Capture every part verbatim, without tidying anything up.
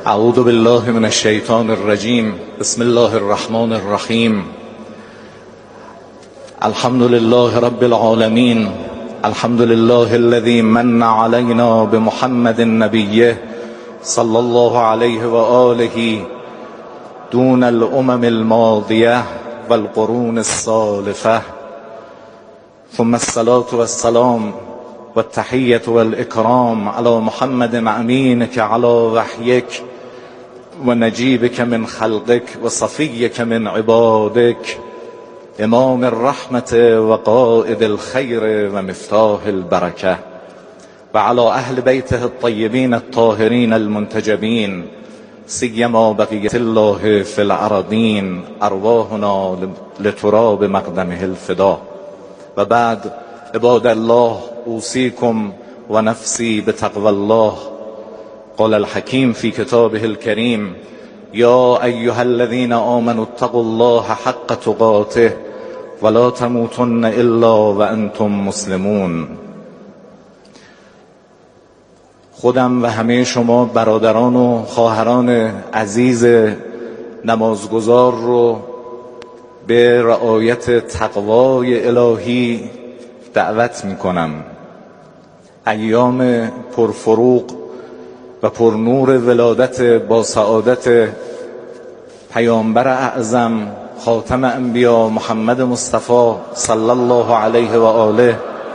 اعوذ بالله من الشیطان الرجیم. بسم الله الرحمن الرحیم. الحمد لله رب العالمین. الحمد لله الذي من علينا بمحمد نبيه صلى الله عليه وآله دون الأمم الماضية والقرون السالفة، ثم الصلاة والسلام والتحية والإكرام على محمد أمينك على وحيك ونجيبك من خلقك وصفيك من عبادك، إمام الرحمة وقائد الخير ومفتاح البركة، وعلى أهل بيته الطيبين الطاهرين المنتجبين، سيما بقية الله في الأراضين، أرواحنا لتراب مقدمه الفداء. وبعد، عباد الله، أوصيكم ونفسي بتقوى الله. قال الحكيم في كتابه الكريم: يا أيها الذين آمنوا اتقوا الله حق تقاته ولا تموتن إلا وأنتم مسلمون. خودم و همه شما برادران و خواهران عزیز نمازگزار رو به رعایت تقوای الهی دعوت می کنم. ایام پرفروغ و پرنور ولادت با سعادت پیامبر اعظم خاتم انبیا محمد مصطفی صلی الله علیه و آله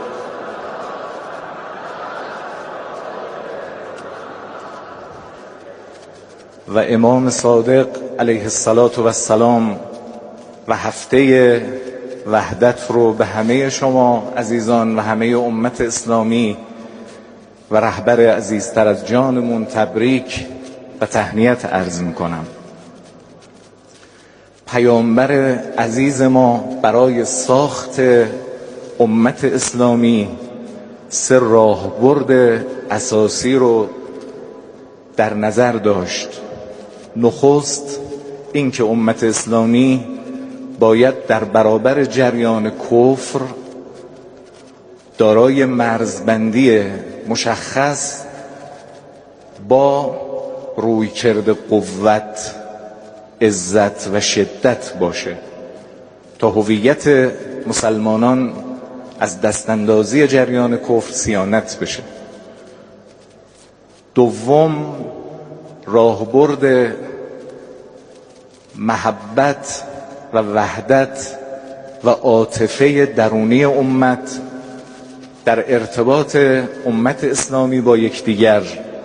و امام صادق علیه السلام و هفته وحدت رو به همه شما عزیزان و همه امت اسلامی و رهبر عزیزتر از جانمون تبریک و تهنیت عرض میکنم. پیامبر عزیز ما برای ساخت امت اسلامی سه راهبرد اساسی رو در نظر داشت. نخست این که امت اسلامی باید در برابر جریان کفر دارای مرزبندی مشخص با رویکرد قوت، عزت و شدت باشه تا هویت مسلمانان از دستاندازی جریان کفر صیانت بشه. دوم، راهبرد محبت و وحدت و عاطفه درونی امت در ارتباط امت اسلامی با یکدیگر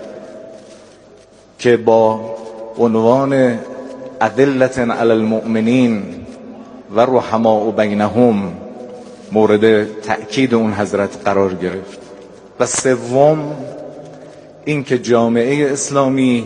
که با عنوان اذلة علی المؤمنین و رحماء بینهم مورد تأکید اون حضرت قرار گرفت. و سوم، این که جامعه اسلامی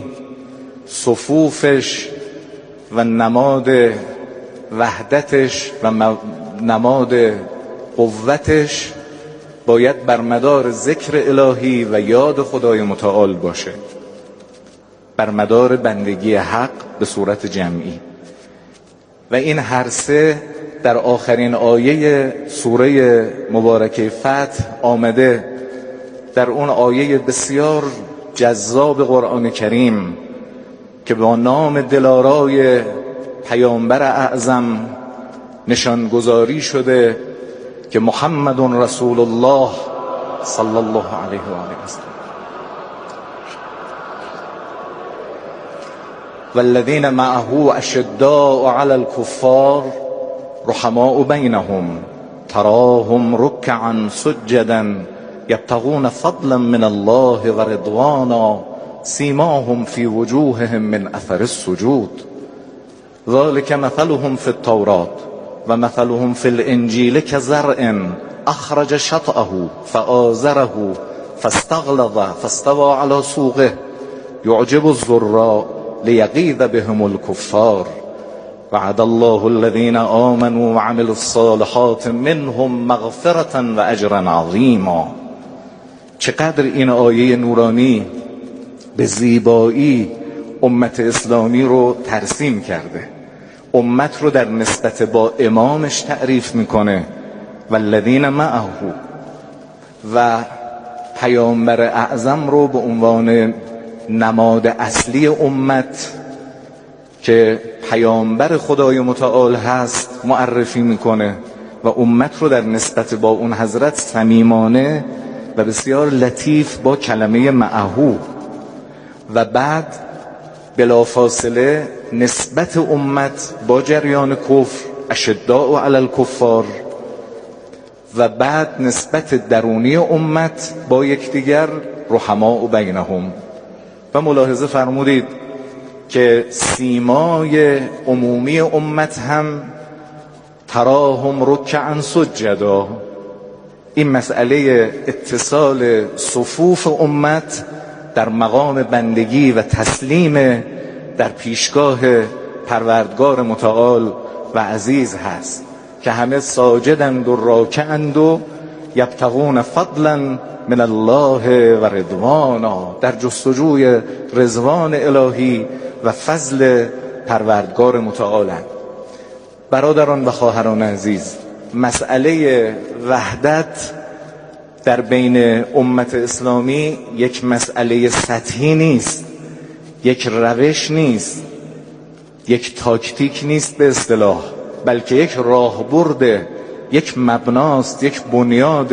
صفوفش و نماد وحدتش و نماد قوتش باید بر مدار ذکر الهی و یاد خدای متعال باشه، بر مدار بندگی حق به صورت جمعی. و این هر سه در آخرین آیه سوره مبارکه فتح آمده. در اون آیه بسیار جذاب قرآن کریم که با نام دلارای پیامبر اعظم نشانگذاری شده که محمد رسول الله صلی الله علیه و آله و سلم والذین معه اشداء علی الکفار رحماء بینهم تراهم رکعا سجدا یبتغون فضلا من الله و رضوانا سیماهم فی وجوههم من اثر السجود ذلك مثلهم في التوراة ومثلهم في الانجیل كزرع اخرج شطأه فآزره فاستغلظ فاستوى على سوقه يعجب الزراء ليغيظ بهم الكفار وعد الله الذين آمنوا وعملوا الصالحات منهم مغفرة و اجرا عظیما. چقدر این آیه نورانی به زیبایی امت اسلامی رو ترسیم کرده. امت رو در نسبت با امامش تعریف میکنه والذین معه و پیامبر اعظم رو به عنوان نماد اصلی امت که پیامبر خدای متعال هست معرفی میکنه و امت رو در نسبت با اون حضرت صمیمانه و بسیار لطیف با کلمه معهو، و بعد بلافاصله نسبت امت با جریان کفر اشداء علی الکفار، و بعد نسبت درونی امت با یکدیگر رحماء بینهم. و ملاحظه فرمودید که سیمای عمومی امت هم تراهم رکعا سجدا. این مسئله اتصال صفوف امت در مقام بندگی و تسلیم در پیشگاه پروردگار متعال و عزیز هست که همه ساجدند و راکعند و یبتغون فضلا من الله و رضوانا، در جستجوی رضوان الهی و فضل پروردگار متعالند. برادران و خواهران عزیز، مسئله وحدت در بین امت اسلامی یک مسئله سطحی نیست، یک روش نیست، یک تاکتیک نیست به اصطلاح، بلکه یک راهبرد، یک مبناست، یک بنیاد.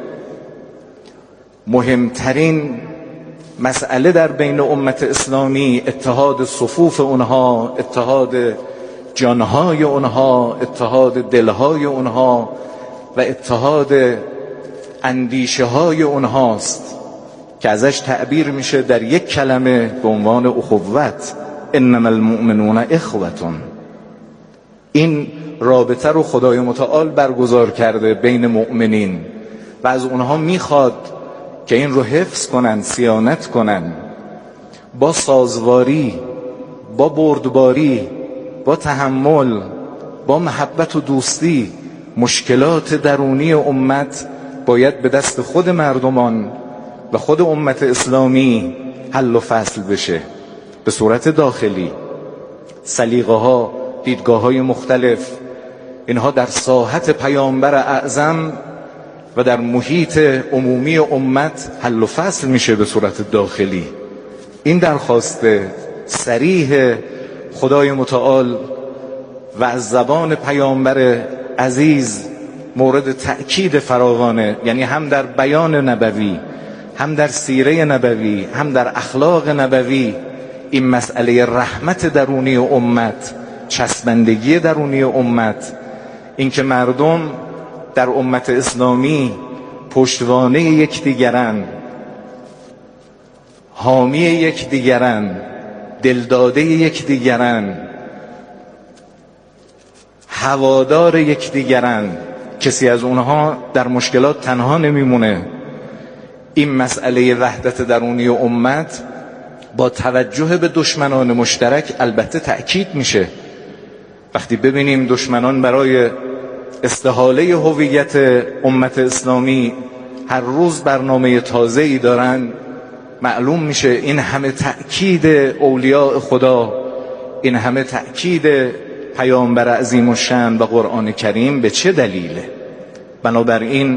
مهمترین مسئله در بین امت اسلامی اتحاد صفوف اونها، اتحاد جانهای اونها، اتحاد دلهای اونها و اتحاد اندیشه های اونهاست که ازش تعبیر میشه در یک کلمه به عنوان اخوت. انما المؤمنون اخوتون. این رابطه رو خدای متعال برگزار کرده بین مؤمنین و از اونها میخواد که این رو حفظ کنن، صیانت کنن، با سازواری، با بردباری، با تحمل، با محبت و دوستی. مشکلات درونی امت باید به دست خود مردمان و خود امت اسلامی حل و فصل بشه به صورت داخلی. سلیقه ها، دیدگاه های مختلف، اینها در ساحت پیامبر اعظم و در محیط عمومی امت حل و فصل میشه به صورت داخلی. این درخواست صریح خدای متعال و از زبان پیامبر عزیز مورد تأکید فراوانه، یعنی هم در بیان نبوی، هم در سیره نبوی، هم در اخلاق نبوی، این مسئله رحمت درونی امت، چسبندگی درونی امت، اینکه مردم در امت اسلامی پشتوانه یکدیگرند، حامی یکدیگرند، دلداده یکدیگرند، هوادار یکدیگرند، کسی از اونها در مشکلات تنها نمیمونه. این مسئله وحدت درونی امت با توجه به دشمنان مشترک البته تأکید میشه. وقتی ببینیم دشمنان برای استحاله هویت امت اسلامی هر روز برنامه تازه‌ای دارن، معلوم میشه این همه تأکید اولیاء خدا، این همه تأکید پیامبر عظیم الشأن و قرآن کریم به چه دلیله. بنابراین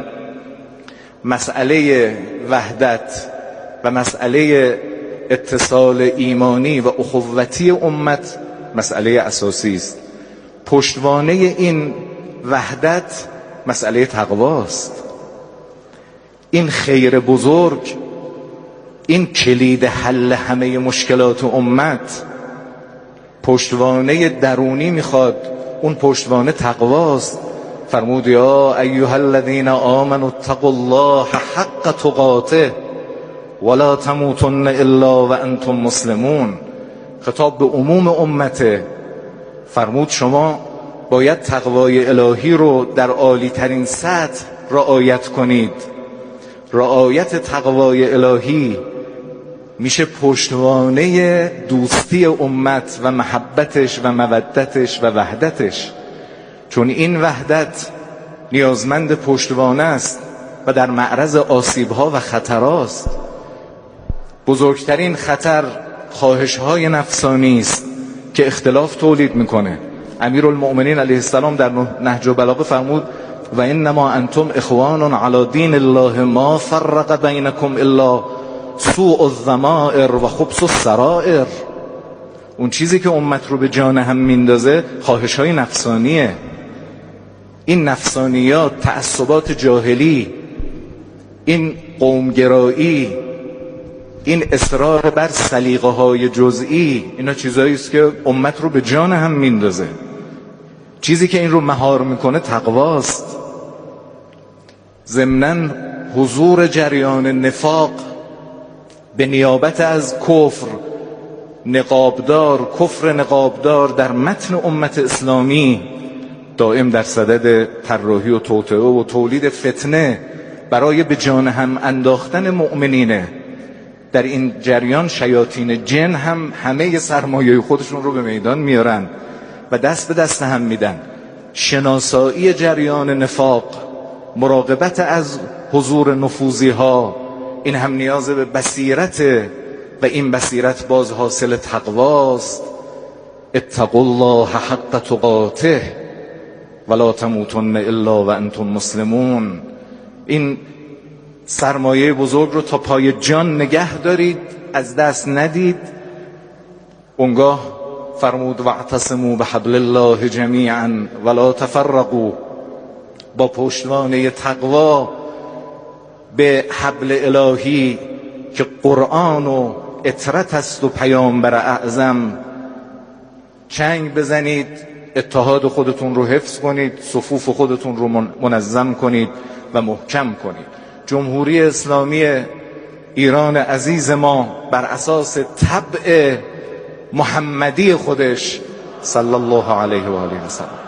مسئله وحدت و مسئله اتصال ایمانی و اخوتی امت مسئله اساسی است. پشتوانه این وحدت مسئله تقواست. این خیر بزرگ، این کلید حل همه مشکلات امت، پشتوانه درونی میخواد. اون پشتوانه تقواست. فرمود یا ایها الذین آمنوا اتقوا الله حق تقاته ولا تموتن الا وانتم مسلمون. خطاب به عموم امته. فرمود شما باید تقوای الهی رو در عالی ترین سطح رعایت کنید. رعایت تقوای الهی میشه پشتوانه دوستی امت و محبتش و مودتش و وحدتش، چون این وحدت نیازمند پشتوانه است و در معرض آسیب‌ها و خطراست. بزرگترین خطر خواهش‌های نفسانی است که اختلاف تولید میکنه. امیرالمؤمنین علیه السلام در نهج البلاغه فرمود و انما انتم اخوان علی دین الله ما فرق بینکم الا سوء الضمائر و خبث السرائر. اون چیزی که امت رو به جان هم میندازه خواهش‌های نفسانیه. این نفسانیات، تعصبات جاهلی، این قومگرایی، این اصرار بر سلیقه‌های جزئی، اینا چیزایی است که امت رو به جان هم میندازه. چیزی که این رو مهار میکنه تقواست. ضمناً حضور جریان نفاق به نیابت از کفر نقابدار، کفر نقابدار در متن امت اسلامی دائم در صدد طراحی و توطئه و تولید فتنه برای به جان هم انداختن مؤمنینه. در این جریان شیاطین جن هم همه سرمایه خودشون رو به میدان میارن و دست به دست هم میدن. شناسایی جریان نفاق، مراقبت از حضور نفوذی ها، این هم نیاز به بصیرت و این بصیرت باز حاصل تقواست. اتقوا الله حق تقاته ولا تموتن الا و انتم مسلمون. این سرمایه بزرگ رو تا پای جان نگه دارید، از دست ندید. اونگاه فرمود واعتصموا بحبل الله جمیعا ولا تفرقوا. با پشتوانه تقوا به حبل الهی که قرآن و اطرت است و پیامبر اعظم چنگ بزنید، اتحاد خودتون رو حفظ کنید، صفوف خودتون رو منظم کنید و محکم کنید. جمهوری اسلامی ایران عزیز ما بر اساس طبع محمدی خودش صلی الله علیه و آله و سلم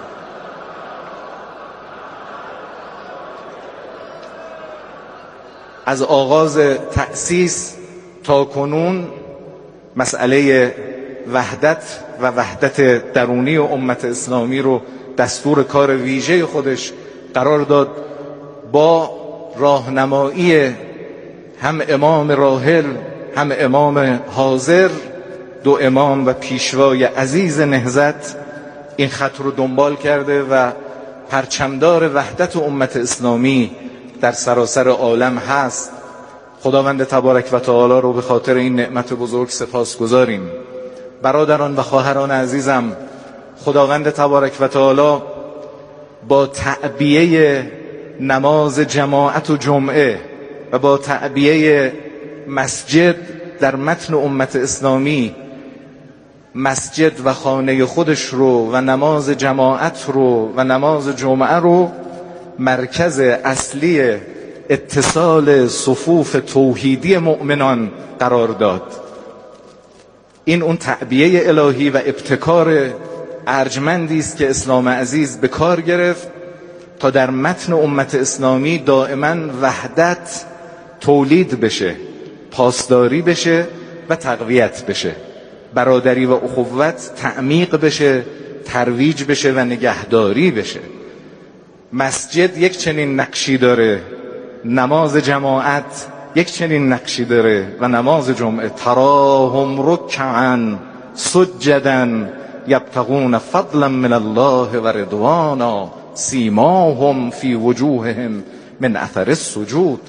از آغاز تأسیس تا کنون مسئله وحدت و وحدت درونی و امت اسلامی رو دستور کار ویژه خودش قرار داد، با راهنمایی هم امام راحل هم امام حاضر، دو امام و پیشوای عزیز نهضت، این خط رو دنبال کرده و پرچمدار وحدت امت اسلامی در سراسر عالم هست. خداوند تبارک و تعالی رو به خاطر این نعمت بزرگ سپاسگزاریم. برادران و خواهران عزیزم، خداوند تبارک و تعالی با تعبیه نماز جماعت و جمعه و با تعبیه مسجد در متن امت اسلامی مسجد و خانه خودش رو و نماز جماعت رو و نماز جمعه رو مرکز اصلی اتصال صفوف توحیدی مؤمنان قرار داد. این اون تعبیه الهی و ابتکار ارجمندی است که اسلام عزیز به کار گرفت تا در متن امت اسلامی دائما وحدت تولید بشه، پاسداری بشه و تقویت بشه، برادری و اخوت تعمیق بشه، ترویج بشه و نگهداری بشه. مسجد یک چنین نقشی داره، نماز جماعت یک چنین نقشی داره و نماز جمعه تراهم رکعا سجدا یبتغون فضلا من الله و رضوانا سیماهم فی وجوههم من اثر السجود.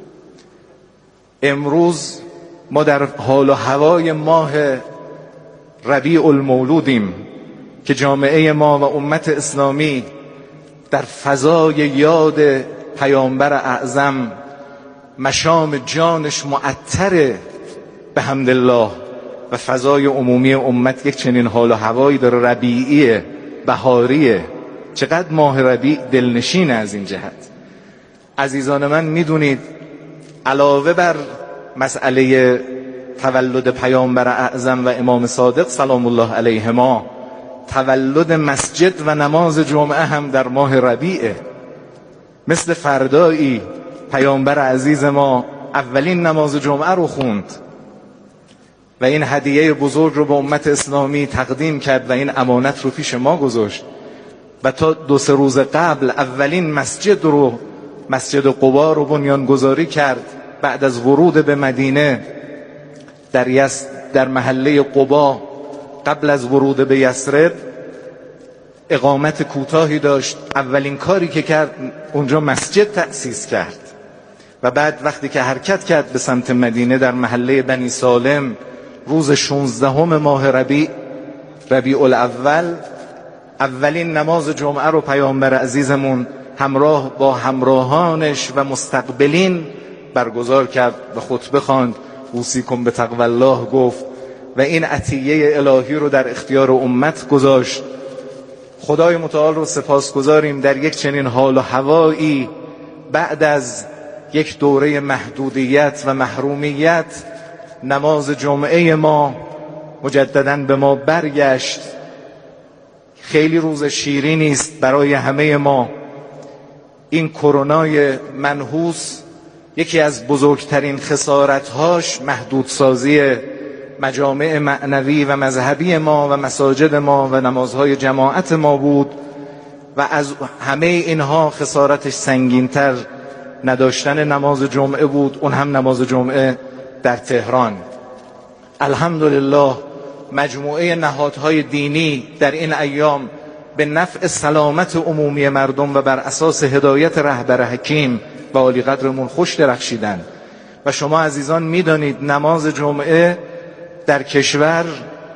امروز ما در حال و هوای ماه ربیع المولودیم که جامعه ما و امت اسلامی در فضای یاد پیامبر اعظم مشام جانش معطره به حمدالله و فضای عمومی امت یک چنین حال و هوایی داره، ربیعیه، بهاریه. چقدر ماه ربیع دلنشین از این جهت. عزیزان من، میدونید علاوه بر مسئله تولد پیامبر اعظم و امام صادق سلام الله علیهما، تولد مسجد و نماز جمعه هم در ماه ربیعه. مثل فردایی پیامبر عزیز ما اولین نماز جمعه رو خوند و این هدیه بزرگ رو به امت اسلامی تقدیم کرد و این امانت رو پیش ما گذاشت و تا دو سه روز قبل اولین مسجد رو، مسجد قبا رو بنیانگذاری کرد. بعد از ورود به مدینه در یس در محله قبا قبل از ورود به یثرب اقامت کوتاهی داشت. اولین کاری که کرد اونجا مسجد تأسیس کرد و بعد وقتی که حرکت کرد به سمت مدینه در محله بنی سالم روز شانزدهم ماه ربیع ربیع الاول، اولین نماز جمعه رو پیامبر عزیزمون همراه با همراهانش و مستقبلین برگزار کرد و خطبه خواند. اوصیکم بتقوی الله گفت و این عطیه الهی رو در اختیار امت گذاشت. خدای متعال رو سپاسگزاریم در یک چنین حال و هوایی بعد از یک دوره محدودیت و محرومیت نماز جمعه ما مجدداً به ما برگشت. خیلی روز شیرینی است برای همه ما. این کرونای منحوس یکی از بزرگترین خسارت‌هاش محدودسازی مجامع معنوی و مذهبی ما و مساجد ما و نمازهای جماعت ما بود و از همه اینها خسارتش سنگین‌تر نداشتن نماز جمعه بود، اون هم نماز جمعه در تهران. الحمدلله مجموعه نهادهای دینی در این ایام به نفع سلامت عمومی مردم و بر اساس هدایت رهبر حکیم و عالی قدرمون خوش درخشیدن و شما عزیزان میدانید نماز جمعه در کشور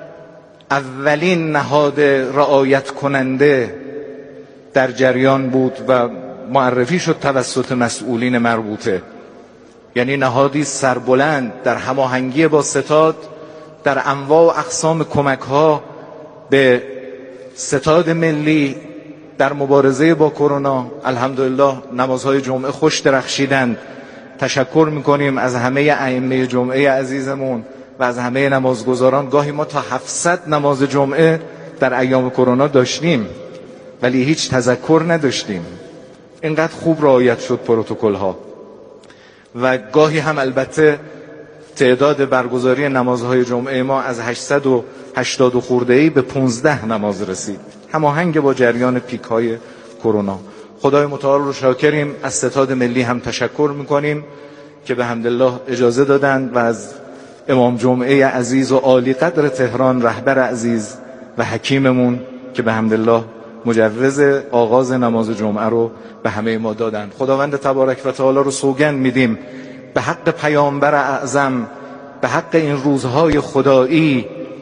اولین نهاد رعایت کننده در جریان بود و معرفی شد توسط مسئولین مربوطه. یعنی نهادی سربلند در هماهنگی با ستاد در انواع و اقسام کمک‌ها به ستاد ملی در مبارزه با کرونا. الحمدلله نمازهای جمعه خوش درخشیدند. تشکر میکنیم از همه ائمه جمعه عزیزمون و از همه نمازگزاران. گاهی ما تا هفتصد نماز جمعه در ایام کرونا داشتیم ولی هیچ تذکر نداشتیم. اینقدر خوب رعایت شد پروتکل ها و گاهی هم البته تعداد برگزاری نمازهای جمعه ما از هشتصد و هشتاد خورده‌ای به پانزده نماز رسید، هماهنگ با جریان پیک های کرونا. خدای متعال رو شاکریم. از ستاد ملی هم تشکر میکنیم که به حمدالله اجازه دادند و از امام جمعه عزیز و عالی قدر تهران رهبر عزیز و حکیممون که به حمدالله مجوز آغاز نماز جمعه رو به همه ما دادند. خداوند تبارک و تعالی رو سوگند میدیم به حق پیامبر اعظم، به حق این روزهای خدایی،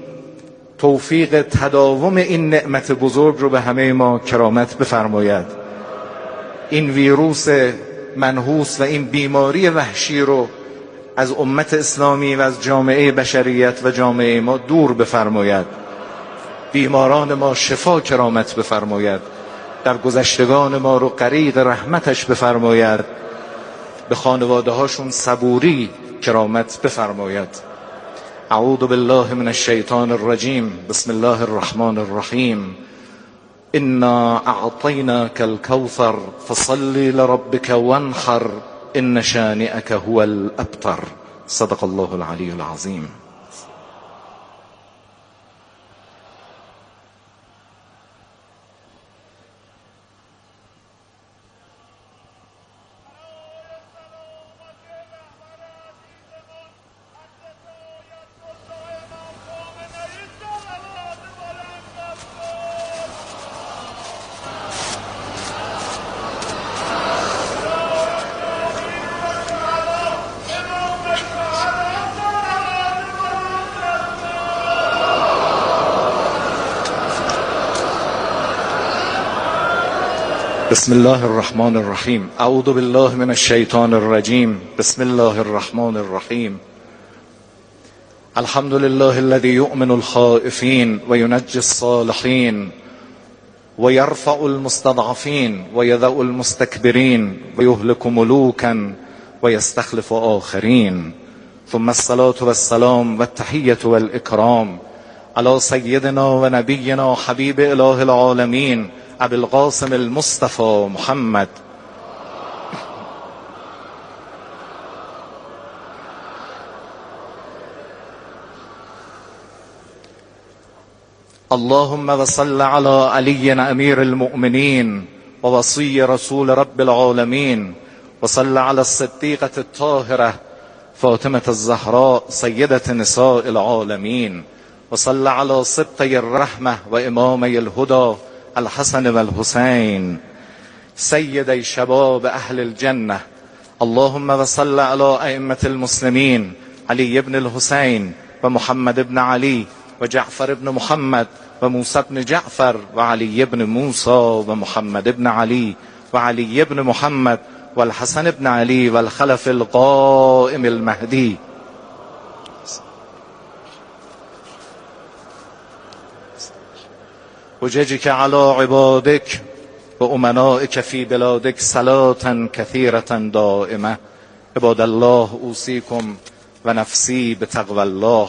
توفیق تداوم این نعمت بزرگ رو به همه ما کرامت بفرماید. این ویروس منحوس و این بیماری وحشی رو از امت اسلامی و از جامعه بشریت و جامعه ما دور بفرماید. بیماران ما شفا کرامت بفرماید. در گذشتگان ما رو غریق رحمتش بفرماید. به خانواده هاشون صبوری کرامت بفرماید. اعوذ بالله من الشیطان الرجیم. بسم الله الرحمن الرحیم. انا اعطیناک الکوثر فصل لربک وانحر ان شانئک هو الابتر. صدق الله العلی العظیم. بسم الله الرحمن الرحیم. اعوذ بالله من الشیطان الرجیم. بسم الله الرحمن الرحیم. الحمد لله الذي يؤمن الخائفين وينجي الصالحين ويرفع المستضعفين ويذع المستكبرين ويهلك ملوكا ويستخلف آخرين. ثم الصلاة والسلام والتحية والإكرام على سيدنا ونبينا حبيب إله العالمين ابی القاسم المصطفى محمد. اللهم وصل على علي امير المؤمنين ووصي رسول رب العالمين وصل على الصديقة الطاهرة فاطمة الزهراء سيدة نساء العالمين وصل على سبطي الرحمة وإمامي الهدى الحسن والحسين سيدي شباب أهل الجنة اللهم وصل على ائمة المسلمين علی بن الحسین و محمد بن علی و جعفر بن محمد و موسی بن جعفر و علی بن موسی و محمد بن علی و علی بن محمد و الحسن بن علی و الخلف القائم المهدی. حججك على عبادك و امنائك في بلادك صلاة كثيرة دائمة. عباد الله اوصيكم و نفسی به تقوی الله.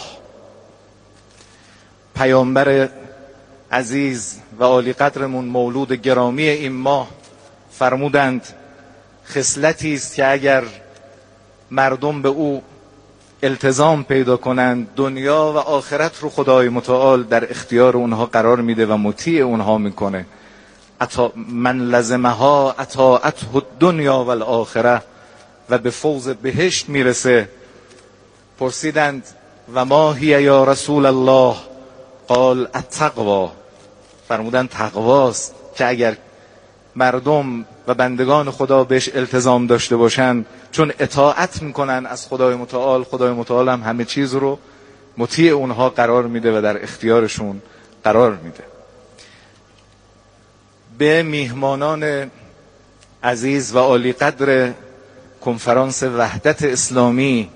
پیامبر عزیز و عالی قدرمون مولود گرامی این ماه فرمودند خصلتی است که اگر مردم به او التزام پیدا کنند دنیا و آخرت رو خدای متعال در اختیار اونها قرار میده و مطیع اونها میکنه. اتا من لزمها اطاعته الدنیا و الاخره و به فوز بهشت میرسه. پرسیدند و ما هی یا رسول الله؟ قال التقوا. فرمودند تقواست که اگر مردم و بندگان خدا بهش التزام داشته باشن چون اطاعت میکنن از خدای متعال، خدای متعال هم همه چیز رو مطیع اونها قرار میده و در اختیارشون قرار میده. به میهمانان عزیز و عالی قدر کنفرانس وحدت اسلامی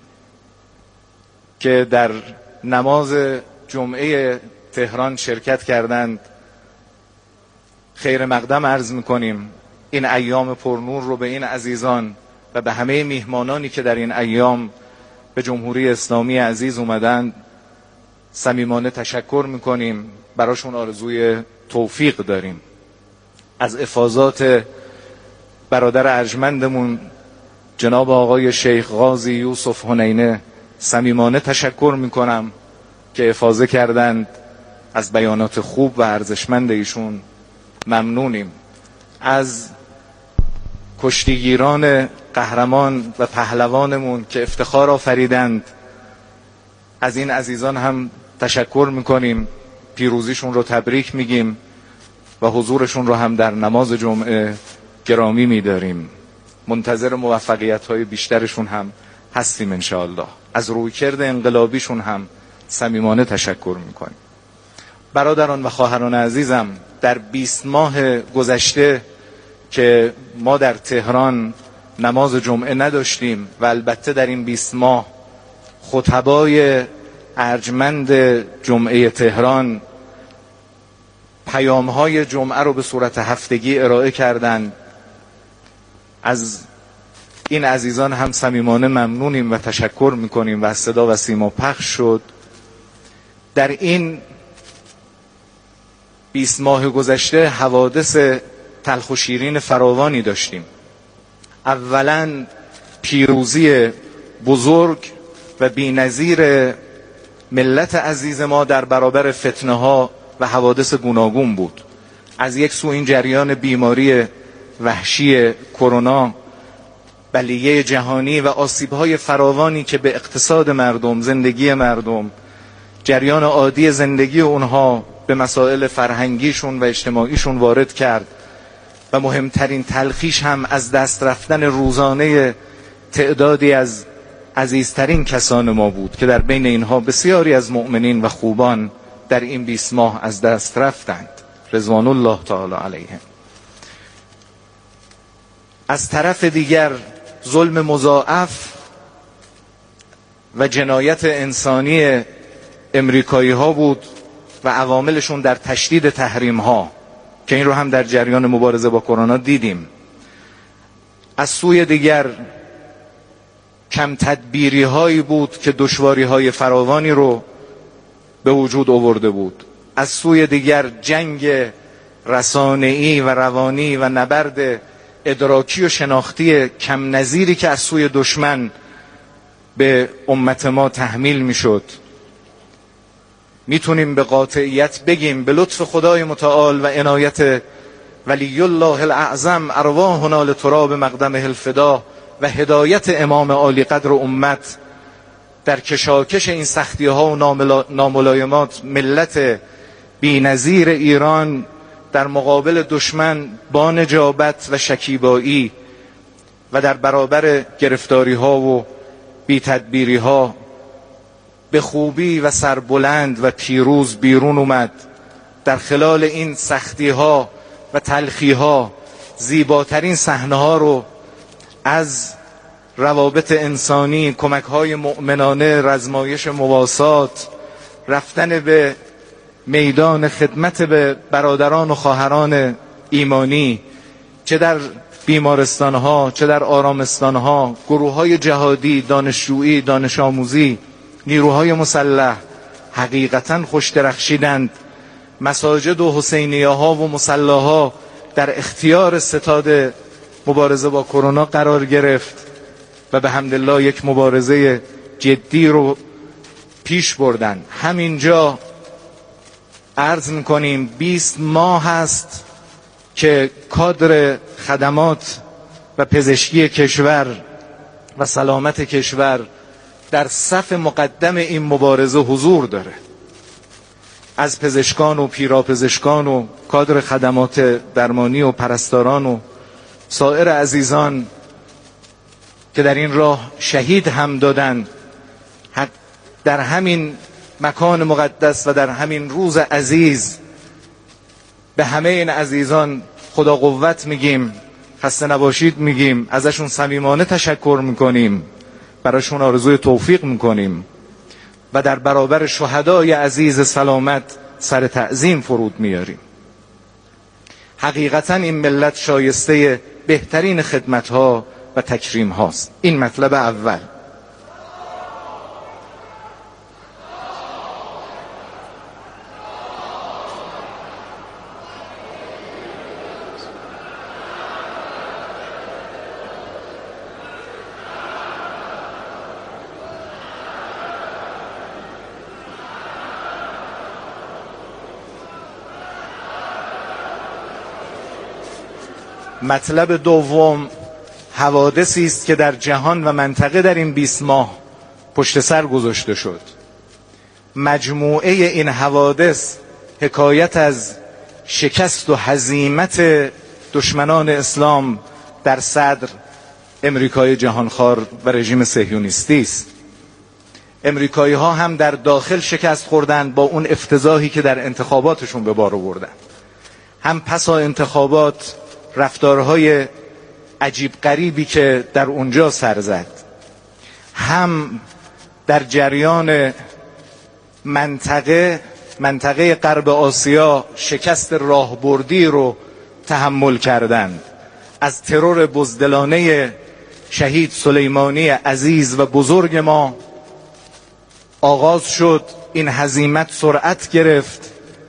که در نماز جمعه تهران شرکت کردند خیر مقدم عرض میکنیم. این ایام پرنور رو به این عزیزان و به همه میهمانانی که در این ایام به جمهوری اسلامی عزیز اومدند صمیمانه تشکر میکنیم. براشون آرزوی توفیق داریم. از افاضات برادر ارجمندمون جناب آقای شیخ قاضی یوسف حنینه صمیمانه تشکر میکنم که افاضه کردند. از بیانات خوب و ارزشمند ایشون ممنونیم. از کشتیگیران قهرمان و پهلوانمون که افتخار آفریدند از این عزیزان هم تشکر میکنیم. پیروزیشون رو تبریک میگیم و حضورشون رو هم در نماز جمعه گرامی میداریم. منتظر موفقیت های بیشترشون هم هستیم انشاءالله. از رویکرد انقلابیشون هم صمیمانه تشکر میکنیم. برادران و خواهران عزیزم، در بیست ماه گذشته که ما در تهران نماز جمعه نداشتیم و البته در این بیست ماه خطبای ارجمند جمعه تهران پیامهای جمعه رو به صورت هفتگی ارائه کردند. از این عزیزان هم صمیمانه ممنونیم و تشکر میکنیم و از صدا و سیما پخش شد. در این بیست ماه گذشته حوادث تلخ و شیرین فراوانی داشتیم. اولا پیروزی بزرگ و بی‌نظیر ملت عزیز ما در برابر فتنه ها و حوادث گوناگون بود. از یک سو این جریان بیماری وحشی کرونا، بلیه جهانی و آسیب‌های فراوانی که به اقتصاد مردم، زندگی مردم، جریان عادی زندگی اونها به مسائل فرهنگیشون و اجتماعیشون وارد کرد و مهمترین تلخیش هم از دست رفتن روزانه تعدادی از عزیزترین کسان ما بود که در بین اینها بسیاری از مؤمنین و خوبان در این بیست ماه از دست رفتند رضوان الله تعالی علیهم. از طرف دیگر ظلم مضاعف و جنایت انسانی امریکایی ها بود و عواملشون در تشدید تحریم ها که این رو هم در جریان مبارزه با کرونا دیدیم. از سوی دیگر کم تدبیری هایی بود که دشواری های فراوانی رو به وجود آورده بود. از سوی دیگر جنگ رسانه‌ای و روانی و نبرد ادراکی و شناختی کم نظیری که از سوی دشمن به امت ما تحمیل میشد. میتونیم به قاطعیت بگیم به لطف خدای متعال و عنایت ولی الله الاعظم ارواحنا لتراب مقدمه الفدا و هدایت امام عالی قدر امت در کشاکش این سختی ها و ناملایمات ملت بی‌نظیر ایران در مقابل دشمن با نجابت و شکیبایی و در برابر گرفتاری ها و بی تدبیری ها به خوبی و سربلند و پیروز بیرون اومد. در خلال این سختی ها و تلخی ها زیباترین صحنه ها رو از روابط انسانی، کمک های مؤمنانه، رزمایش مواسات، رفتن به میدان خدمت به برادران و خواهران ایمانی، چه در بیمارستان ها چه در آرامستان ها، گروه های جهادی، دانشجویی، دانش آموزی، نیروهای مسلح حقیقتاً خوش درخشیدند. مساجد و حسینیه ها و مصلاها در اختیار ستاد مبارزه با کرونا قرار گرفت و به حمدالله یک مبارزه جدی رو پیش بردن. همینجا عرض میکنیم بیست ماه هست که کادر خدمات و پزشکی کشور و سلامت کشور در صف مقدم این مبارزه حضور داره. از پزشکان و پیراپزشکان و کادر خدمات درمانی و پرستاران و سایر عزیزان که در این راه شهید هم دادن، در همین مکان مقدس و در همین روز عزیز به همه این عزیزان خدا قوت میگیم، خسته نباشید میگیم، ازشون صمیمانه تشکر میکنیم، براشون آرزوی توفیق میکنیم و در برابر شهدای عزیز سلامت سر تعظیم فرود میاریم. حقیقتا این ملت شایسته بهترین خدمتها و تکریم هاست. این مطلب اول. مطلب دوم حوادثی است که در جهان و منطقه در این بیست ماه پشت سر گذاشته شد. مجموعه این حوادث حکایت از شکست و هزیمت دشمنان اسلام در صدر امریکای جهانخوار و رژیم صهیونیستی است. امریکایی ها هم در داخل شکست خوردند با اون افتضاحی که در انتخاباتشون به بار آوردن، هم پسا انتخابات رفتارهای عجیب غریبی که در اونجا سر زد، هم در جریان منطقه منطقه غرب آسیا شکست راهبردی رو تحمل کردند. از ترور بزدلانه شهید سلیمانی عزیز و بزرگ ما آغاز شد، این هزیمت سرعت گرفت،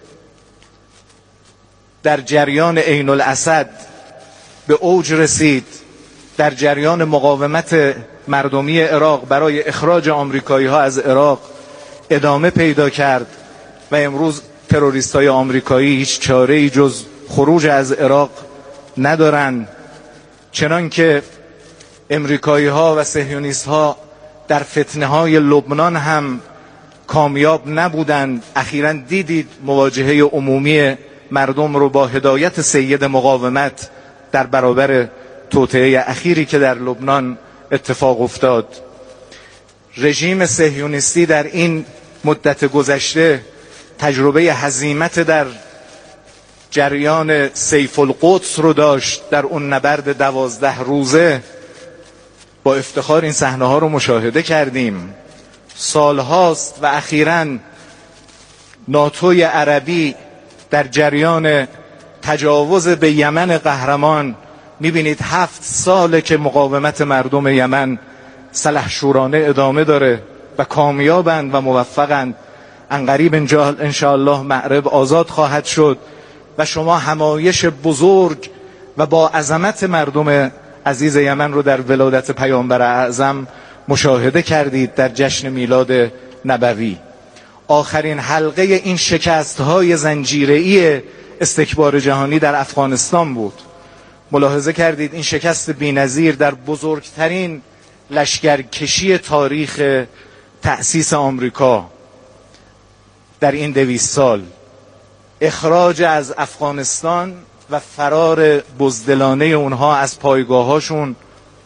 در جریان عین الاسد به اوج رسید، در جریان مقاومت مردمی عراق برای اخراج آمریکایی ها از عراق ادامه پیدا کرد و امروز تروریست های آمریکایی هیچ چاره‌ای جز خروج از عراق ندارن. چنان که امریکایی ها و صهیونیست ها در فتنه های لبنان هم کامیاب نبودند. اخیراً دیدید مواجهه عمومی مردم رو با هدایت سید مقاومت در برابر توطئه اخیری که در لبنان اتفاق افتاد. رژیم صهیونیستی در این مدت گذشته تجربه هزیمت در جریان سیف القدس رو داشت. در اون نبرد دوازده روزه با افتخار این صحنه ها رو مشاهده کردیم. سالهاست و اخیراً ناتوی عربی در جریان تجاوز به یمن قهرمان، میبینید هفت ساله که مقاومت مردم یمن سلحشورانه ادامه داره و کامیابند و موفقند. عنقریب انشاءالله مأرب آزاد خواهد شد و شما همایش بزرگ و با عظمت مردم عزیز یمن رو در ولادت پیامبر اعظم مشاهده کردید در جشن میلاد نبوی. آخرین حلقه این شکست‌های زنجیره‌ای استکبار جهانی در افغانستان بود. ملاحظه کردید این شکست بی‌نظیر در بزرگترین لشکرکشی تاریخ تأسیس آمریکا در این دویست سال، اخراج از افغانستان و فرار بزدلانه اونها از پایگاهاشون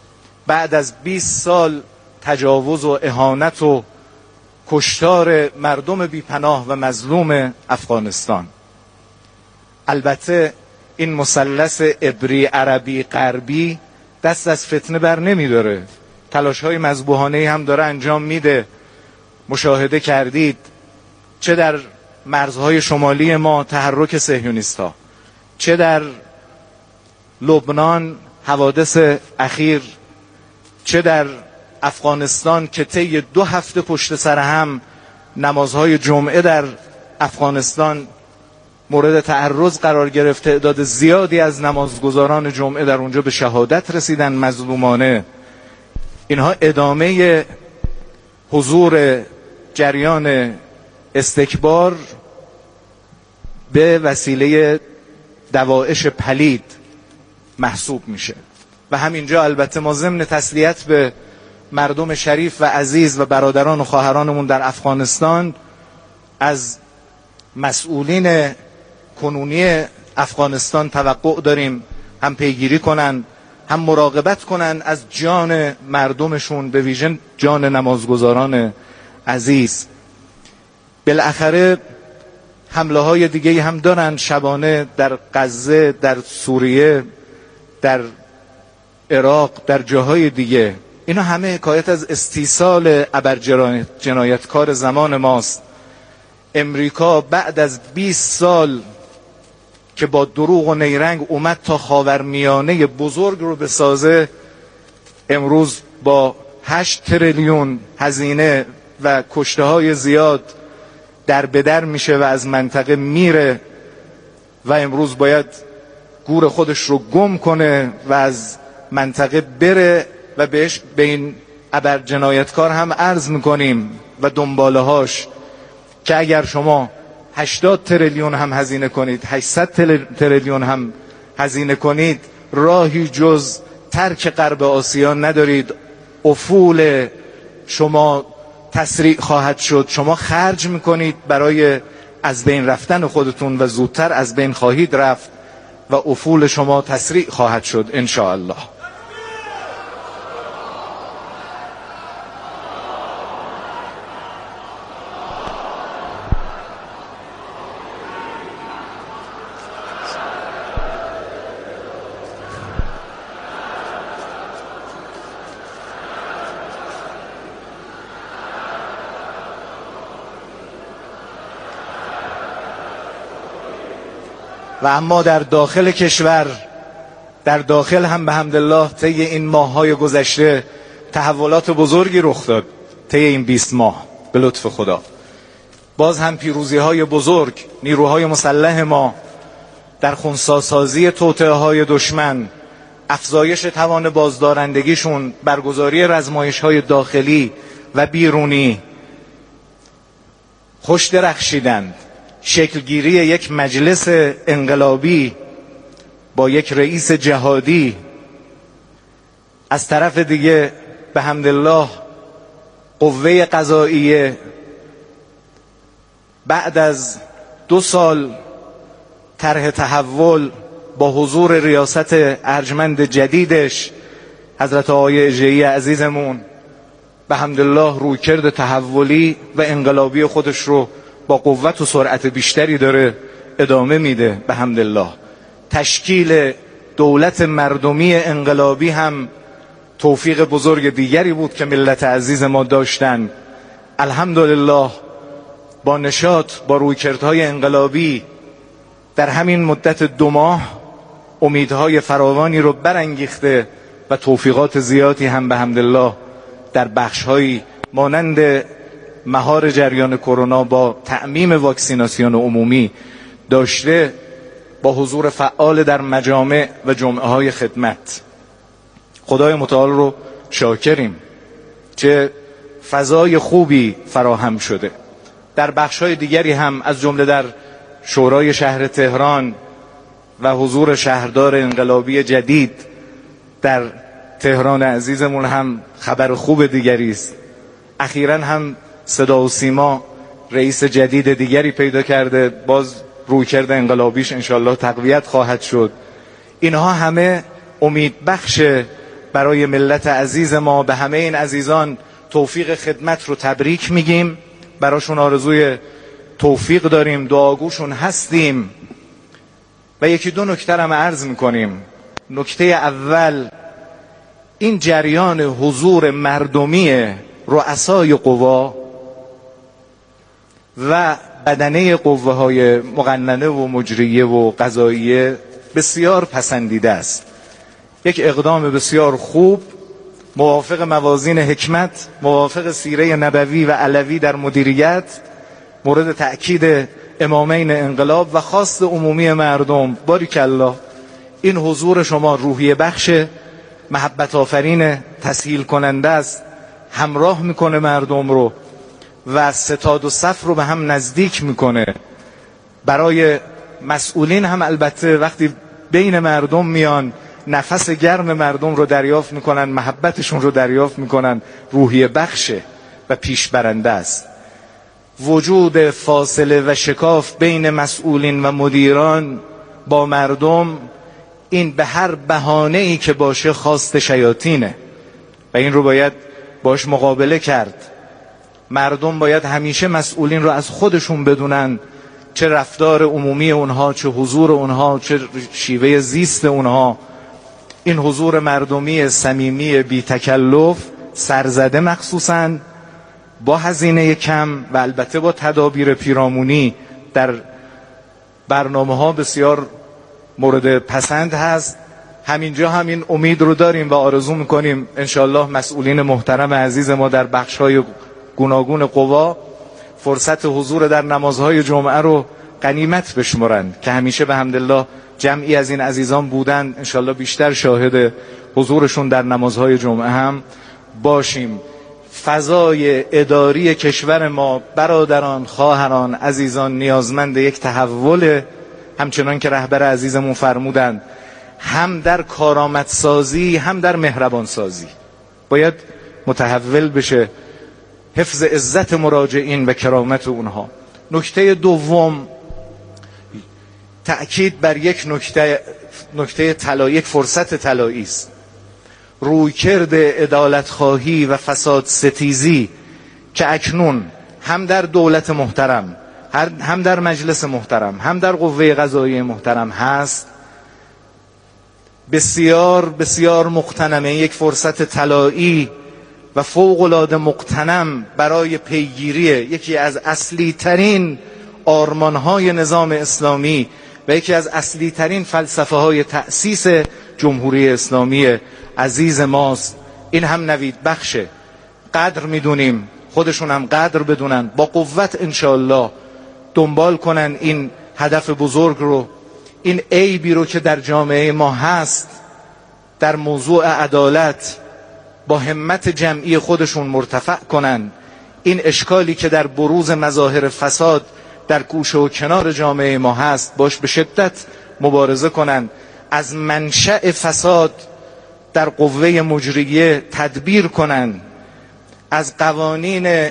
بعد از بیست سال تجاوز و اهانت و کشتار مردم بیپناه و مظلوم افغانستان. البته این مثلث عبری عربی غربی دست از فتنه بر نمی داره، تلاش های مذبوحانه هم داره انجام میده. مشاهده کردید چه در مرزهای شمالی ما تحرک صهیونیست ها، چه در لبنان حوادث اخیر، چه در افغانستان که طی دو هفته پشت سر هم نمازهای جمعه در افغانستان مورد تعرض قرار گرفت. تعداد زیادی از نمازگزاران جمعه در اونجا به شهادت رسیدن مظلومانه. اینها ادامه حضور جریان استکبار به وسیله دواعش پلید محسوب میشه. و همینجا البته ما ضمن تسلیت به مردم شریف و عزیز و برادران و خواهرانمون در افغانستان از مسئولین کنونی افغانستان توقع داریم هم پیگیری کنن، هم مراقبت کنن از جان مردمشون، به ویژه جان نمازگزاران عزیز. بالاخره حمله های دیگه هم دارن شبانه در غزه، در سوریه، در عراق، در جاهای دیگه. اینا همه حکایت از استیصال ابرجنایتکار زمان ماست. امریکا بعد از بیست سال که با دروغ و نیرنگ اومد تا خاورمیانه بزرگ رو بسازه، امروز با هشت تریلیون هزینه و کشته های زیاد در بدر میشه و از منطقه میره و امروز باید گور خودش رو گم کنه و از منطقه بره و بهش به این ابرجنایتکار هم عرض میکنیم و دنباله هاش که اگر شما هشتاد تریلیون هم هزینه کنید، هشتصد تریلیون هم هزینه کنید، راهی جز ترک غرب آسیا ندارید. افول شما تسریع خواهد شد. شما خرج میکنید برای از بین رفتن خودتون و زودتر از بین خواهید رفت و افول شما تسریع خواهد شد ان شاء الله. و اما در داخل کشور، در داخل هم به حمدالله طی این ماه‌های گذشته تحولات بزرگی رخ داد. طی این بیست ماه به لطف خدا باز هم پیروزی‌های بزرگ نیروهای مسلح ما در خنثی‌سازی توطئه‌های دشمن، افزایش توان بازدارندگیشون، برگزاری رزمایش‌های داخلی و بیرونی خوش درخشیدند. شکلگیری یک مجلس انقلابی با یک رئیس جهادی، از طرف دیگه به حمدالله قوه قضاییه بعد از دو سال طرح تحول با حضور ریاست ارجمند جدیدش حضرت آقای اژه‌ای عزیزمون به حمدالله رویکرد تحولی و انقلابی خودش رو با قوت و سرعت بیشتری داره ادامه میده. به حمدالله تشکیل دولت مردمی انقلابی هم توفیق بزرگ دیگری بود که ملت عزیز ما داشتن. الحمدلله با نشاط، با رویکردهای انقلابی در همین مدت دو ماه امیدهای فراوانی رو برانگیخته و توفیقات زیادی هم به حمدالله در بخش‌هایی مانند مهار جریان کرونا با تعمیم واکسیناسیون عمومی داشته، با حضور فعال در مجامع و جمعه‌های خدمت. خدای متعال رو شاکریم چه فضای خوبی فراهم شده. در بخش‌های دیگری هم از جمله در شورای شهر تهران و حضور شهردار انقلابی جدید در تهران عزیزمون هم خبر خوب دیگری است. اخیراً هم صدا و سیما رئیس جدید دیگری پیدا کرده، باز رویکرد انقلابیش انشالله تقویت خواهد شد. اینها همه امید بخش به برای ملت عزیز ما. به همه این عزیزان توفیق خدمت رو تبریک میگیم، براشون آرزوی توفیق داریم، دعاگوشون هستیم. و یکی دو نکته هم عرض میکنیم. نکته اول، این جریان حضور مردمی رؤسای قوا و بدنه قوه های مقننه و مجریه و قضاییه بسیار پسندیده است. یک اقدام بسیار خوب، موافق موازین حکمت، موافق سیره نبوی و علوی در مدیریت، مورد تأکید امامین انقلاب و خواست عمومی مردم. باریکالله، این حضور شما روحیه بخش، محبت آفرین، تسهیل کننده است، همراه میکنه مردم رو و ستاد و صف رو به هم نزدیک میکنه. برای مسئولین هم البته وقتی بین مردم میان، نفس گرم مردم رو دریافت میکنن، محبتشون رو دریافت میکنن، روحیه بخشه و پیش برنده است. وجود فاصله و شکاف بین مسئولین و مدیران با مردم، این به هر بهانه‌ای که باشه خواست شیاطینه و این رو باید باش مقابله کرد. مردم باید همیشه مسئولین رو از خودشون بدونن، چه رفتار عمومی اونها، چه حضور اونها، چه شیوه زیست اونها. این حضور مردمی صمیمی بی تکلف، سرزده مخصوصاً، با هزینه کم و البته با تدابیر پیرامونی در برنامه ها بسیار مورد پسند هست. همینجا همین امید رو داریم و آرزو میکنیم انشالله مسئولین محترم عزیز ما در بخش های گوناگون قوا فرصت حضور در نمازهای جمعه رو غنیمت بشمرند که همیشه به حمدالله جمعی از این عزیزان بودند. انشالله بیشتر شاهد حضورشون در نمازهای جمعه هم باشیم. فضای اداری کشور ما، برادران، خواهران، عزیزان، نیازمند یک تحول، همچنان که رهبر عزیزمون فرمودند، هم در کارآمدسازی هم در مهربانسازی باید متحول بشه، حفظ عزت مراجعین و کرامت اونها. نکته دوم، تأکید بر یک نکته نکته طلایی، یک فرصت طلایی است. رویکرد عدالتخواهی و فساد ستیزی که اکنون هم در دولت محترم، هم در مجلس محترم، هم در قوه قضاییه محترم هست، بسیار بسیار مغتنمه. یک فرصت طلایی و فوق‌العاده مغتنم برای پیگیری یکی از اصلی ترین آرمان‌های نظام اسلامی و یکی از اصلی ترین فلسفه های تأسیس جمهوری اسلامی عزیز ماست. این هم نوید بخشه، قدر میدونیم، خودشون هم قدر بدونن، با قوت انشاءالله دنبال کنن این هدف بزرگ رو، این عیبی رو که در جامعه ما هست در موضوع عدالت با همت جمعی خودشون مرتفع کنن. این اشکالی که در بروز مظاهر فساد در گوشه و کنار جامعه ما هست باش به شدت مبارزه کنن. از منشأ فساد در قوه مجریه تدبیر کنن، از قوانین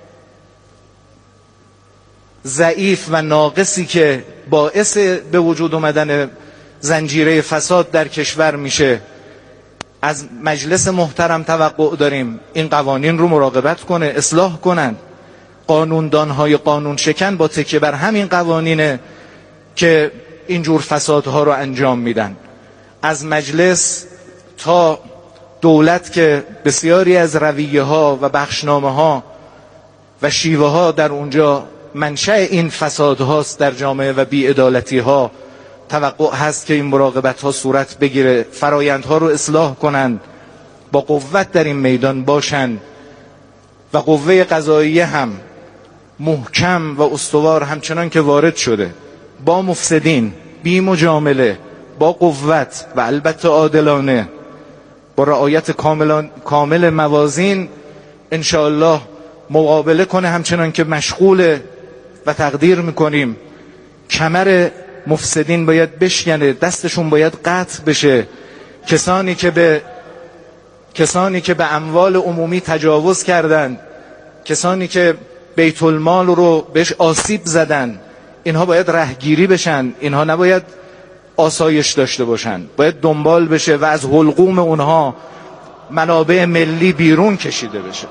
ضعیف و ناقصی که باعث به وجود آمدن زنجیره فساد در کشور میشه، از مجلس محترم توقع داریم این قوانین رو مراقبت کنه، اصلاح کنن. قانوندانهای قانون شکن با تکیه بر همین قوانینه که اینجور فسادها رو انجام میدن. از مجلس تا دولت که بسیاری از رویه ها و بخشنامه ها و شیوه ها در اونجا منشأ این فساد هاست در جامعه و بی‌عدالتی ها، توقع هست که این مراقبت ها صورت بگیره، فرایندها رو اصلاح کنن، با قوت در این میدان باشن و قوه قضاییه هم محکم و استوار همچنان که وارد شده با مفسدین بی مجامله، با قوت و البته عادلانه، با رعایت کامل موازین انشاءالله مقابله کنه. همچنان که مشغول و تقدیر میکنیم کمر مفسدین باید بشکنه، دستشون باید قطع بشه. کسانی که به کسانی که به اموال عمومی تجاوز کردند، کسانی که بیت المال رو بهش آسیب زدن، اینها باید رهگیری بشن، اینها نباید آسایش داشته باشن، باید دنبال بشه و از حلقوم اونها منابع ملی بیرون کشیده بشه.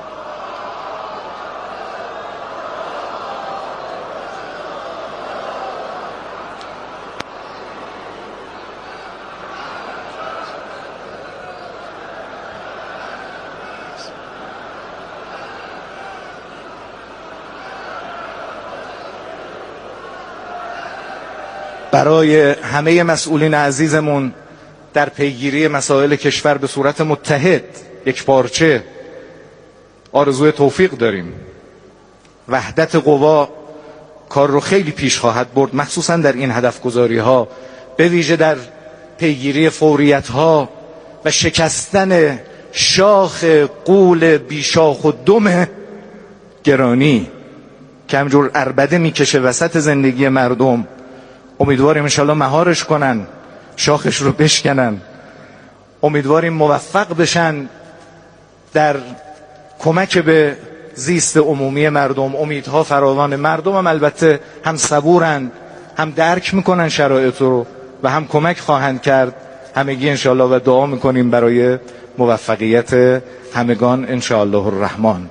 برای همه مسئولین عزیزمون در پیگیری مسائل کشور به صورت متحد، یک پارچه، آرزوی توفیق داریم. وحدت قوا کار رو خیلی پیش خواهد برد، مخصوصا در این هدف گذاری ها، به ویژه در پیگیری فوریت ها و شکستن شاخ قول بیشاخ و دم گرانی که همجور عربده میکشه وسط زندگی مردم. امیدواریم انشالله مهارش کنن، شاخش رو بشکنن. امیدواریم موفق بشن در کمک به زیست عمومی مردم. امیدها فراوان. مردم هم البته هم صبورن، هم درک میکنن شرایط رو و هم کمک خواهند کرد. همگی انشالله و دعا میکنیم برای موفقیت همگان انشالله الرحمن.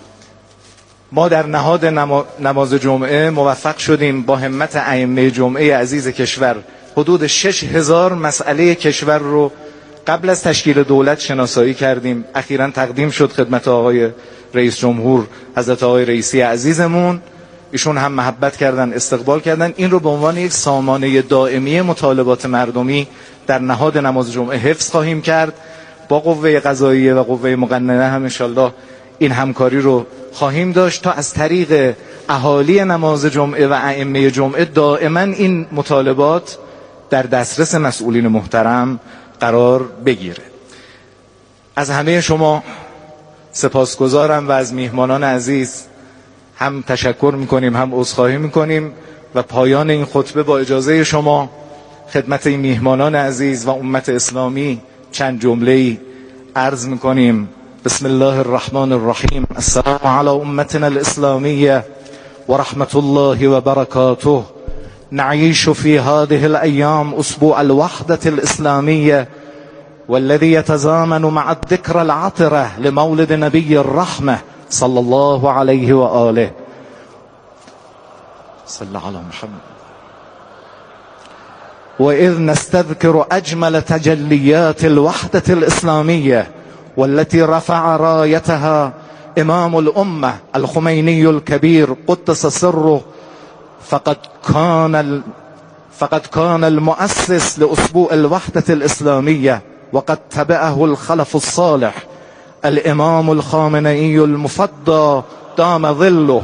ما در نهاد نماز جمعه موفق شدیم با همت ائمه جمعه عزیز کشور حدود شش هزار مسئله کشور رو قبل از تشکیل دولت شناسایی کردیم. اخیراً تقدیم شد خدمت آقای رئیس جمهور حضرت آقای رئیسی عزیزمون. ایشون هم محبت کردن، استقبال کردن. این رو به عنوان یک سامانه دائمی مطالبات مردمی در نهاد نماز جمعه حفظ خواهیم کرد. با قوه قضاییه و قوه مقننه هم انشالله این همکاری رو خواهیم داشت تا از طریق اهالی نماز جمعه و ائمه جمعه دائما این مطالبات در دسترس مسئولین محترم قرار بگیره. از همه شما سپاسگزارم و از میهمانان عزیز هم تشکر میکنیم هم عذرخواهی میکنیم و پایان این خطبه با اجازه شما خدمت این میهمانان عزیز و امت اسلامی چند جمله‌ای عرض میکنیم. بسم الله الرحمن الرحیم. السلام علی امتنا الاسلامیه و رحمت الله و برکاته. نعيش في هذه الأيام أسبوع الوحدة الإسلامية والذي يتزامن مع الذكرى العطرة لمولد نبي الرحمة صلى الله عليه وآله. صلى على محمد. وإذ نستذكر أجمل تجليات الوحدة الإسلامية والتي رفع رايتها إمام الأمة الخميني الكبير قدس سره، فقد كان فقد كان المؤسس لأسبوع الوحدة الإسلامية وقد تبعه الخلف الصالح الإمام الخامنئي المفضى دام ظله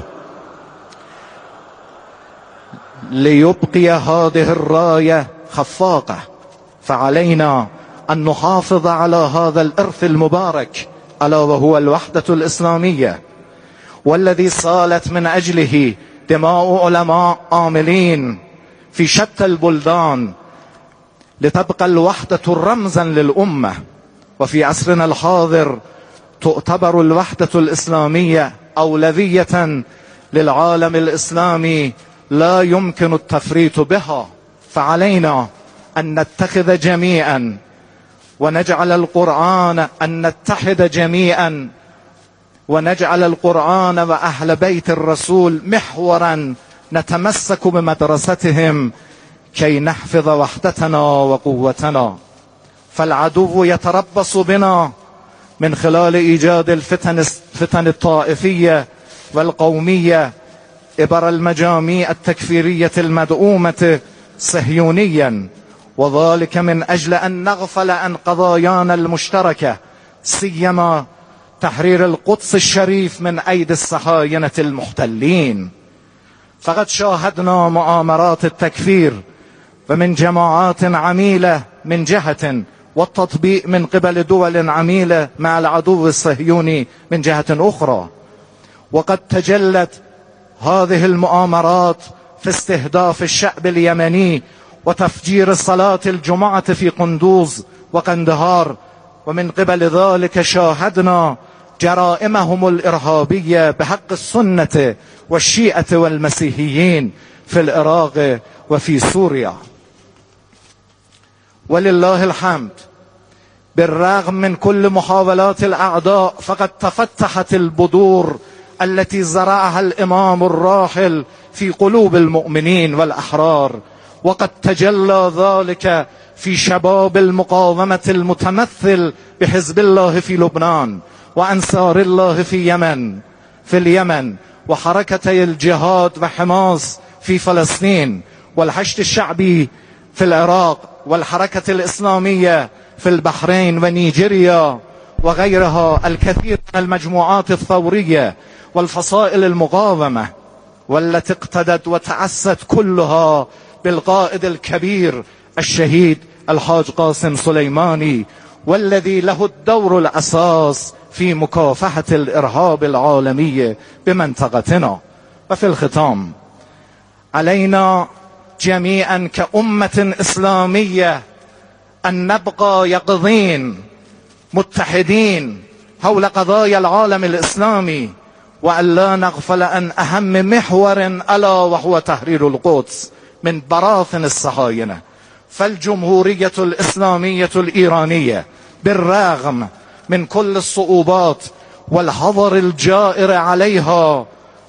ليبقي هذه الراية خفاقة. فعلينا أن نحافظ على هذا الإرث المبارك ألا وهو الوحدة الإسلامية والذي صالت من أجله دماء علماء عاملين في شتى البلدان لتبقى الوحدة رمزا للأمة. وفي عصرنا الحاضر تعتبر الوحدة الإسلامية أولوية للعالم الإسلامي لا يمكن التفريط بها. فعلينا أن نتخذ جميعا ونجعل القرآن أن نتحد جميعا ونجعل القرآن وأهل بيت الرسول محورا نتمسك بمدرستهم كي نحفظ وحدتنا وقوتنا. فالعدو يتربص بنا من خلال إيجاد الفتن الفتن الطائفية والقومية عبر المجاميع التكفيرية المدعومة صهيونيا، وذلك من أجل أن نغفل عن قضايانا المشتركة سيما تحرير القدس الشريف من أيدي الصهاينة المحتلين. فقد شاهدنا مؤامرات التكفير ومن جماعات عميلة من جهة والتطبيق من قبل دول عميلة مع العدو الصهيوني من جهة أخرى. وقد تجلت هذه المؤامرات في استهداف الشعب اليمني وتفجير صلاة الجمعة في قندوز وقندهار، ومن قبل ذلك شاهدنا جرائمهم الإرهابية بحق السنة والشيعة والمسيحيين في العراق وفي سوريا. ولله الحمد بالرغم من كل محاولات الأعداء فقد تفتحت البذور التي زرعها الإمام الراحل في قلوب المؤمنين والأحرار، وقد تجلى ذلك في شباب المقاومة المتمثل بحزب الله في لبنان، وأنصار الله في يمن في اليمن، وحركتي الجهاد وحماس في فلسطين، والحشد الشعبي في العراق، والحركة الإسلامية في البحرين ونيجيريا وغيرها، الكثير من المجموعات الثورية والفصائل المقاومة، والتي اقتدت وتعست كلها بالقائد الكبير الشهيد الحاج قاسم سليماني، والذي له الدور الأساس في مكافحة الإرهاب العالمي بمنطقتنا. وفي الختام، علينا جميعا كأمة إسلامية أن نبقى يقظين متحدين حول قضايا العالم الإسلامي، وأن لا نغفل عن أهم محور ألا وهو تحرير القدس من براثن الصهاينة. فالجمهورية الإسلامية الإيرانية بالرغم من كل الصعوبات والحظر الجائر عليها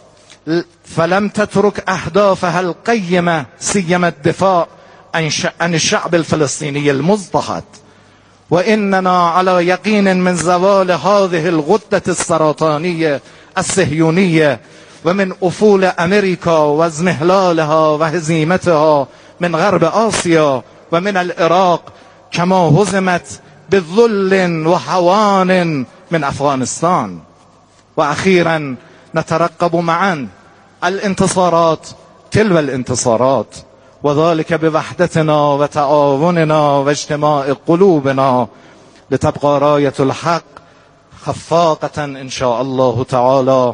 فلم تترك أهدافها القيمة، سيما الدفاع عن الشعب الفلسطيني المضطهد. وإننا على يقين من زوال هذه الغدة السرطانية الصهيونية ومن أفول أمريكا وازمهلالها وهزيمتها من غرب آسيا ومن العراق، كما هزمت بذل وهوان من أفغانستان. وأخيرا نترقب معا الانتصارات تلو الانتصارات، وذلك بوحدتنا وتعاوننا واجتماع قلوبنا، لتبقى راية الحق خفاقة إن شاء الله تعالى.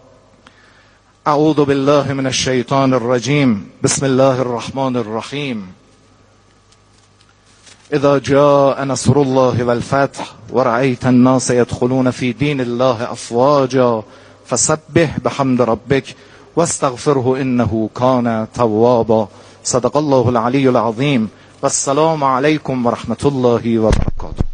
أعوذ بالله من الشيطان الرجيم. بسم الله الرحمن الرحيم. إذا جاء نصر الله والفتح ورأيت الناس يدخلون في دين الله أفواجا فسبح بحمد ربك واستغفره إنه كان توابا. صدق الله العلي العظيم. والسلام عليكم ورحمة الله وبركاته.